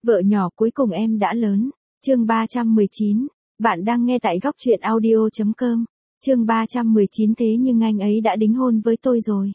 Vợ nhỏ cuối cùng em đã lớn. Chương 319. Bạn đang nghe tại góc truyện audio.com. Chương 319 thế nhưng anh ấy đã đính hôn với tôi rồi.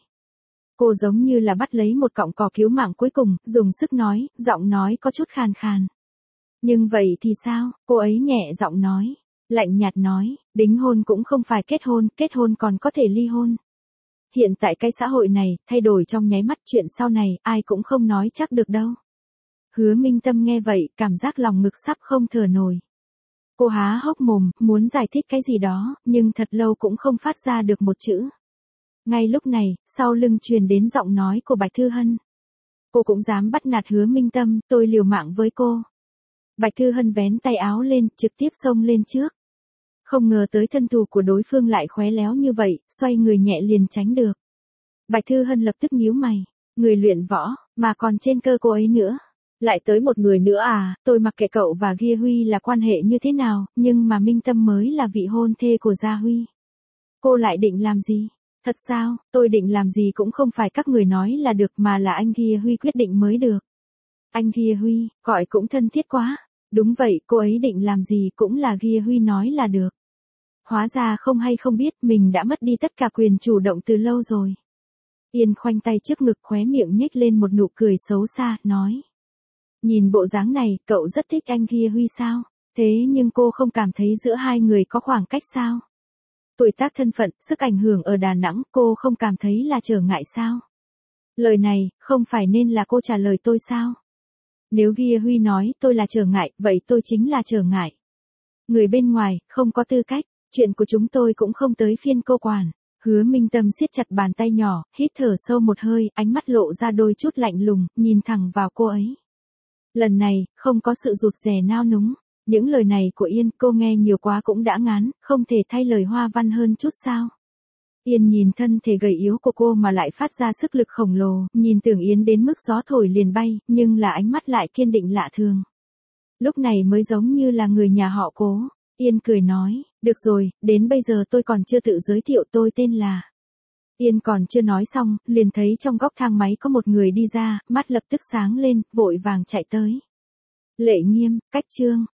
Cô giống như là bắt lấy một cọng cỏ cứu mạng cuối cùng, dùng sức nói, giọng nói có chút khàn khàn. Nhưng vậy thì sao? Cô ấy nhẹ giọng nói. Lạnh nhạt nói, đính hôn cũng không phải kết hôn còn có thể ly hôn. Hiện tại cái xã hội này, thay đổi trong nháy mắt, chuyện sau này, ai cũng không nói chắc được đâu. Hứa Minh Tâm nghe vậy, cảm giác lòng ngực sắp không thở nổi. Cô há hốc mồm, muốn giải thích cái gì đó, nhưng thật lâu cũng không phát ra được một chữ. Ngay lúc này, sau lưng truyền đến giọng nói của Bạch Thư Hân. Cô cũng dám bắt nạt Hứa Minh Tâm, tôi liều mạng với cô. Bạch Thư Hân vén tay áo lên, trực tiếp xông lên trước. Không ngờ tới thân thủ của đối phương lại khéo léo như vậy, xoay người nhẹ liền tránh được. Bạch Thư Hân lập tức nhíu mày, người luyện võ, mà còn trên cơ cô ấy nữa. Lại tới một người nữa à, tôi mặc kệ cậu và Gia Huy là quan hệ như thế nào, nhưng mà Minh Tâm mới là vị hôn thê của Gia Huy. Cô lại định làm gì? Thật sao, tôi định làm gì cũng không phải các người nói là được mà là anh Gia Huy quyết định mới được. Anh Gia Huy, gọi cũng thân thiết quá. Đúng vậy, cô ấy định làm gì cũng là Gia Huy nói là được. Hóa ra không hay không biết mình đã mất đi tất cả quyền chủ động từ lâu rồi. Yên khoanh tay trước ngực, khóe miệng nhếch lên một nụ cười xấu xa, nói. Nhìn bộ dáng này, cậu rất thích anh Gia Huy sao? Thế nhưng cô không cảm thấy giữa hai người có khoảng cách sao? Tuổi tác, thân phận, sức ảnh hưởng ở Đà Nẵng, cô không cảm thấy là trở ngại sao? Lời này, không phải nên là cô trả lời tôi sao? Nếu Gia Huy nói tôi là trở ngại, vậy tôi chính là trở ngại. Người bên ngoài, không có tư cách, chuyện của chúng tôi cũng không tới phiên cô quản. Hứa Minh Tâm siết chặt bàn tay nhỏ, hít thở sâu một hơi, ánh mắt lộ ra đôi chút lạnh lùng, nhìn thẳng vào cô ấy. Lần này, không có sự rụt rè nao núng. Những lời này của Yên, cô nghe nhiều quá cũng đã ngán, không thể thay lời hoa văn hơn chút sao. Yên nhìn thân thể gầy yếu của cô mà lại phát ra sức lực khổng lồ, nhìn Tưởng Yến đến mức gió thổi liền bay, nhưng là ánh mắt lại kiên định lạ thường. Lúc này mới giống như là người nhà họ Cố. Yên cười nói, được rồi, đến bây giờ tôi còn chưa tự giới thiệu, tôi tên là. Yên còn chưa nói xong, liền thấy trong góc thang máy có một người đi ra, mắt lập tức sáng lên, vội vàng chạy tới. Lệ Nghiêm, Cách Trương,